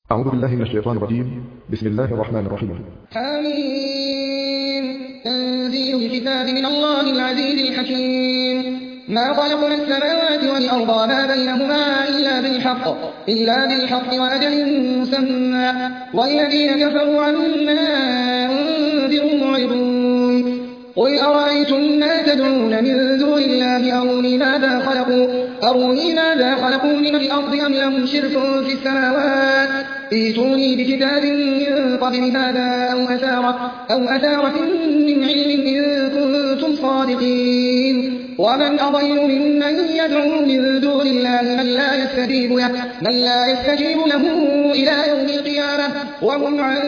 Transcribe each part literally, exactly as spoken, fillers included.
أعوذ بالله من الشيطان الرجيم. بسم الله الرحمن الرحيم. حميم. تنزيل الكتاب من الله العزيز الحكيم. ما خلقنا السماوات والأرض وما بينهما إلا بالحق إلا بالحق وأجل مسمى والذين كفروا عما أنذروا معرضون. قل أرأيتم ما تدعون من دون الله أروني ماذا خلقوا أروني ماذا خلقوا من الأرض أم لهم شرك في السماوات ائتوني بكتاب من قبل هذا أو أثارة أو أثارة من علم إن كنتم صادقين. ومن أضل ممن يدعو من دون الله من لا يستجيب له من لا يستجيب له إلى يوم القيامة وهم عن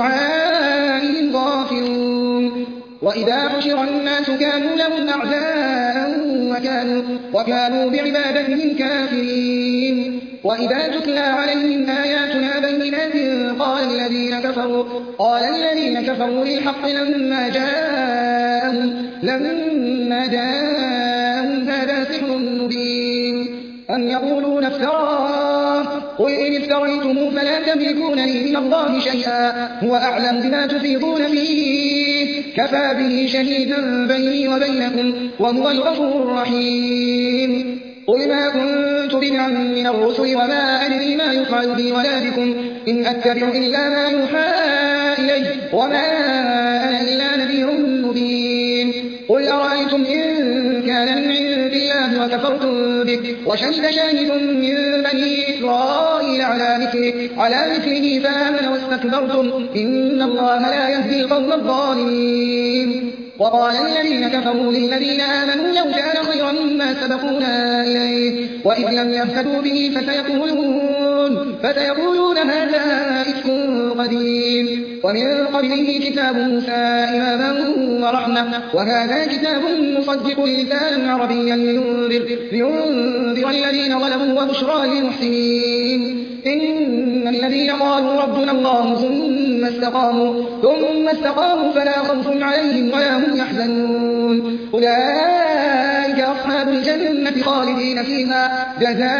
دعائهم غافلون. وإذا حشر الناس كانوا لهم أعداء وكانوا, وكانوا بعبادتهم كافرين. وإذا تتلى عليهم آياتنا بينات قال الذين كفروا قال الذين كفروا للحق لما جاءهم لما جاءهم هذا سحر مبين أم يقولون افتراه قل إن افتريتم فلا تملكون لي من الله شيئا هو أعلم بما تفيضون فيه كفى به شهيدا بيني وبينكم وهو الغفور الرحيم. قل ما كنت بدعا من الرسل وما أدري ما يفعل بي ولا بكم إن أتبع إلا ما يوحى إلي وما أنا إلا نذير مبين. قل أرأيتم إن كان من عند الله وكفرتم به وشهد شاهد من بني إسرائيل على مثله, على مثله فآمن واستكبرتم إن الله لا يهدي القوم الظالمين. وقال الذين كفروا للذين آمنوا لو كان خيرا ما سبقونا إليه وإذ لم يهتدوا به فسيقولون, فسيقولون هذا إفك قديم. ومن قبله كتاب موسى إماما ورحمة وهذا كتاب مصدق لسانا عربيا لينذر, لينذر الذين ظلموا وبشرى للمحسنين. إن الذين قالوا ربنا الله ثم استقاموا, ثم استقاموا فلا خوف عليهم ولا هم يحزنون أولئك أصحاب الجنة خالدين فيها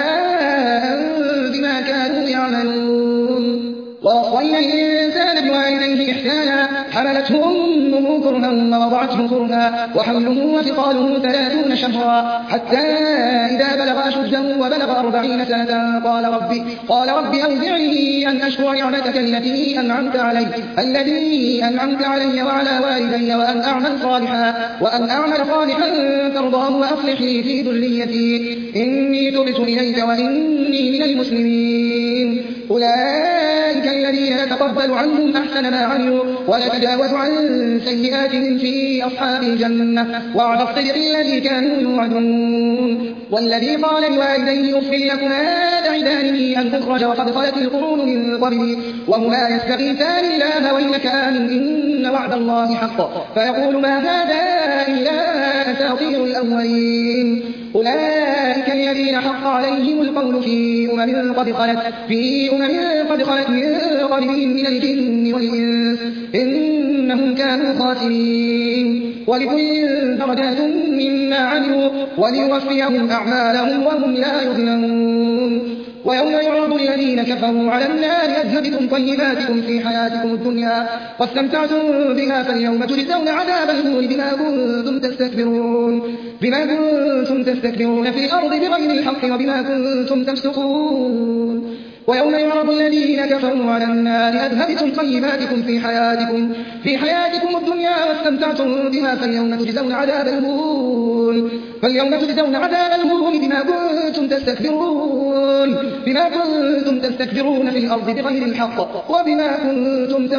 جزاء بما كانوا يعملون. ووصينا الإنسان بوالديه إحسانا حملته أمه كرها ووضعته كرها وحمله وفصاله ثلاثون شهرا حتى إذا بلغ أشده وبلغ أربعين سنة قال ربي, قال ربي أوزعني أن أشكر نعمتك التي أنعمت علي الذي أنعمت علي وعلى والدي وأن أعمل صالحا وأن أعمل صالحا ترضاه وأصلح لي في ذريتي إني تبت إليك وإني من المسلمين. أولئك الذين نتقبل عنهم أحسن ما عملوا ونتجاوز عن سيئاتهم في أصحاب الجنة وعلى الصدق الذي كانوا يوعدون. والذي قال لوالديه أف لكما تعدانني أن أخرج وقد خلت القرون من قبلي وهما يستغيثان الله ويلك آمن إن وعد الله حق فيقول ما هذا إلا أساطير الأولين. أولئك الذين حق عليهم القول في أمم قد خلت في أمم قد خلت من قبلهم من الجن والإنس إنهم كانوا خاسرين. ولكل درجات مما عملوا وليوفيهم أعمالهم وهم لا يظلمون. ويوم يعرض الذين كفروا على النار أذهبتم طيباتكم في حياتكم الدنيا واستمتعتم بها فاليوم تجزون عذاب الهون بما كنتم تستكبرون بما كنتم تستكبرون في الأرض بغير الحق وبما كنتم تفسقون. ويوم يعرض الذين كفروا على النار أذهبتم طيباتكم في حياتكم في حياتكم الدنيا واستمتعتم بها فاليوم تجزون عذاب الهون فاليوم تجزون عذاب الهون بما كنتم تستكبرون بما كنتم تستكبرون في الأرض بغير الحق وبما كنتم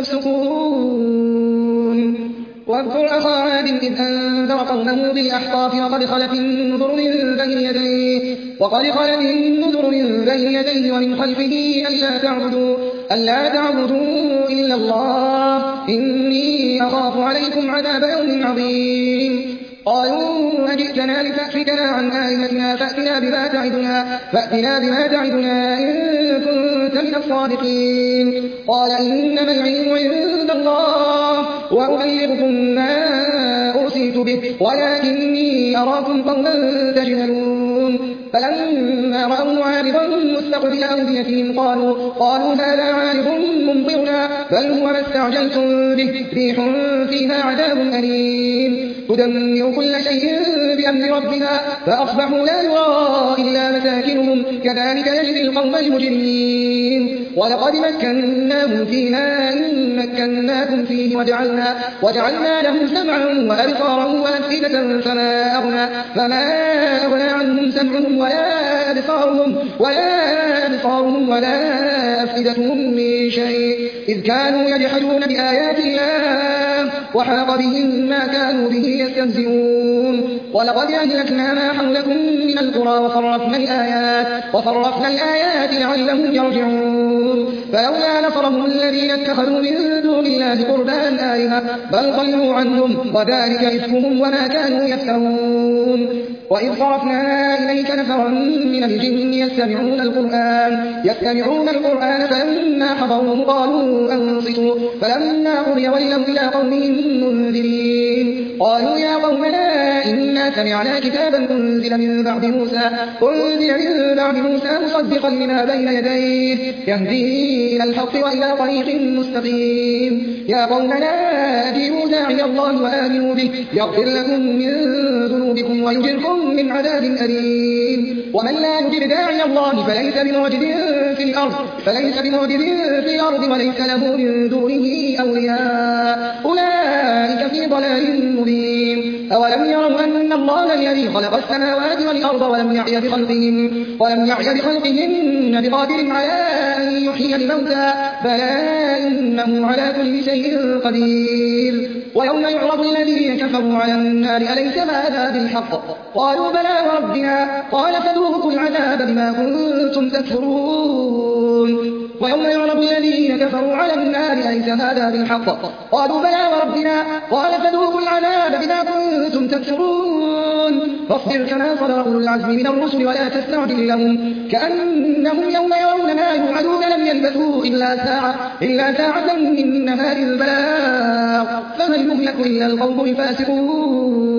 تفسقون. واذكر أخا عاد إذ أنذر قومه بالأحقاف وقد خلت النذر من بين يديه وقد خلت النذر من بين يديه ومن خلفه ألا تعبدوا ألا تعبدوا إلا الله إني أخاف عليكم عذاب يوم عظيم. قالوا أجئتنا لتأفكنا عن آلهتنا فأتنا بما تعدنا فأتنا بما تعدنا إن كنت من الصادقين. قال إنما العلم عند الله وأبلغكم ما أرسلت به ولكني أراكم قوما تجهلون. يستكبرون فلما رأوا عارضا مستقبل أوديتهم قالوا, قالوا هذا عارض ممطرنا بل هو ما استعجلتم به ريح فيها عذاب أليم تدمر كل شيء بأمر ربها فأصبحوا لا يرى إلا مساكنهم كذلك يجزي القوم المجرمين ولقد مكناهم فيما إن مكناكم فيه وجعلنا, وجعلنا لهم سمعا وأبصارا وأفئدة فما أغنى, فما أغنى عنهم سمعهم ولا أبصارهم ولا أبصارهم ولا أفئدتهم من شيء إذ كانوا يجحدون بآيات الله وحاق بهم ما كانوا به يستهزئون ولقد أهلكنا ما حولكم من القرى وصرفنا الآيات, وصرفنا الآيات لعلهم يرجعون فلولا نصرهم الذين اتخذوا من دون الله قربانا آلهة بل ضلوا عنهم وذلك إفكهم وما كانوا يفترون وإذ صرفنا إليك نفرا من الجن يستمعون القرآن يستمعون القرآن فلما حضروه قالوا أنصتوا فلما قضي ولوا إلى قومهم منذرين قالوا يا قومنا إنا سمعنا كتابا أنزل من بعد موسى أنزل من بعد موسى مصدقا لما بين يديه يهدي إلى الحق وإلى طريق مستقيم يا قومنا أجيبوا داعي الله وآمنوا به يغفر لكم من ذنوبكم ويجركم من عذاب أليم ومن لا يجب داعي الله فليس بمعجز في الأرض فليس بمعجز في الأرض وليس له من دونه أولياء أولئك في ضلال مبين أولم يروا أن الله الذي خلق السماوات والأرض ولم يعي بخلقهم ولم يعي بخلقهن بقادر على أن يحيي الموتى بلى إنه على كل شيء قدير ويوم يعرض الذين كفروا على النار أليس هذا بالحق قالوا بلى وربنا قال فذوقوا العذاب بما كنتم تكفرون ويوم يعرض الذين كفروا على النار أليس هذا بالحق قالوا بلى وربنا قال فذوقوا العذاب بما كنتم تكفرون فاصبر كما صبر أولو العزم من الرسل ولا تستعجل لهم كأنهم يوم يرون ما يوعدون لم يلبثوا إلا ساعة, إلا ساعة من نهار البلاغ فهل يهلك إلا القوم الفاسقون